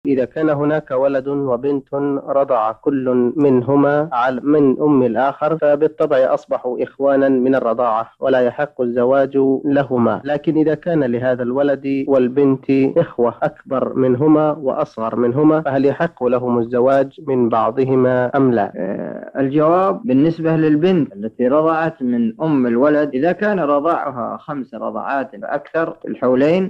إذا كان هناك ولد وبنت رضع كل منهما من أم الآخر، فبالطبع أصبحوا إخوانا من الرضاعة ولا يحق الزواج لهما. لكن إذا كان لهذا الولد والبنت إخوة أكبر منهما وأصغر منهما، فهل يحق لهم الزواج من بعضهما أم لا؟ الجواب بالنسبة للبنت التي رضعت من أم الولد، إذا كان رضاعها 5 رضعات فأكثر في الحولين،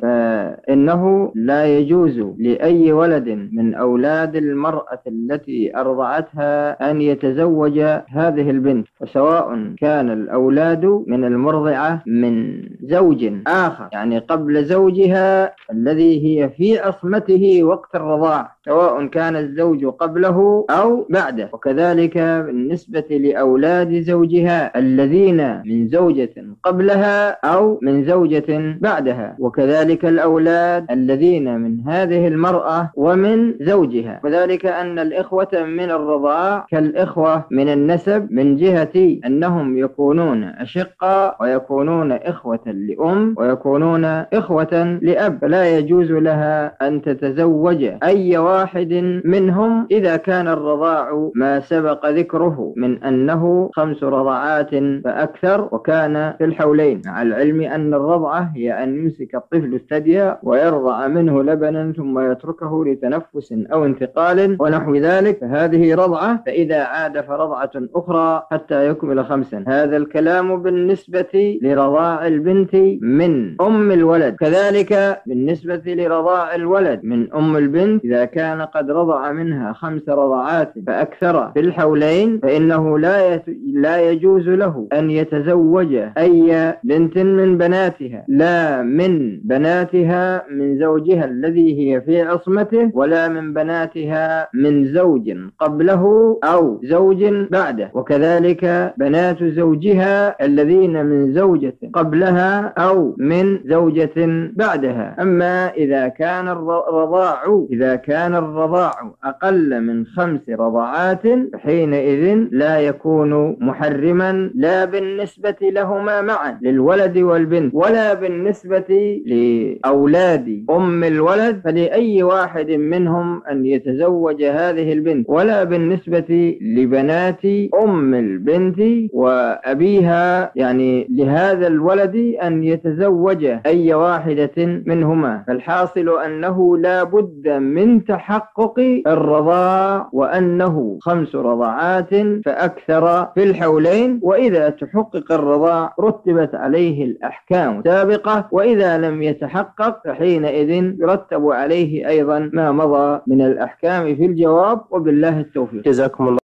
فإنه لا يجوز لأي ولد من أولاد المرأة التي أرضعتها أن يتزوج هذه البنت، وسواء كان الأولاد من المرضعة من زوج آخر، يعني قبل زوجها الذي هي في عصمته وقت الرضاعة، سواء كان الزوج قبله أو بعده. وكذلك بالنسبة لأولاد زوجها الذين من زوجة قبلها أو من زوجة بعدها، وكذلك الأولاد الذين من هذه المرأة ومن زوجها. وذلك أن الإخوة من الرضاع كالإخوة من النسب، من جهة أنهم يكونون أشقاء ويكونون إخوة لأم ويكونون إخوة لأب، فلا يجوز لها أن تتزوج أي واحد منهم إذا كان الرضاع ما سبق ذكره من أنه 5 رضعات فأكثر وكان في الحولين، مع العلم أن الرضعة هي أن يمسك الطفل الثدي ويرضع منه لبنا ثم يتركه لتنفس أو انتقال ونحو ذلك، فهذه رضعة، فإذا عاد فرضعة أخرى حتى يكمل 5. هذا الكلام بالنسبة لرضاع البنت من أم الولد. كذلك بالنسبة لرضاع الولد من أم البنت، إذا كان قد رضع منها 5 رضعات فأكثر في الحولين، فإنه لا يجوز له أن يتزوج أي بنت من بناتها، لا من بناتها من زوجها الذي هي في عصمته، ولا من بناتها من زوج قبله أو زوج بعده، وكذلك بنات زوجها الذين من زوجة قبلها أو من زوجة بعدها. أما إذا كان الرضاع أقل من 5 رضعات، حينئذ لا يكون محرما لا بالنسبة لهما معا للولد والبنت، ولا بالنسبة لأولاد أم الولد فلأي واحد منهم أن يتزوج هذه البنت، ولا بالنسبة لبنات أم البنت وأبيها، يعني لهذا الولد أن يتزوج أي واحدة منهما. فالحاصل أنه لا بد من تحقق الرضاع وأنه 5 رضعات فأكثر في الحولين، وإذا تحقق الرضاع رتبت عليه الأحكام سابقة، وإذا لم يتحقق فحينئذ يرتب عليه أيضا ما مضى من الأحكام في الجواب. وبالله التوفيق. جزاكم الله.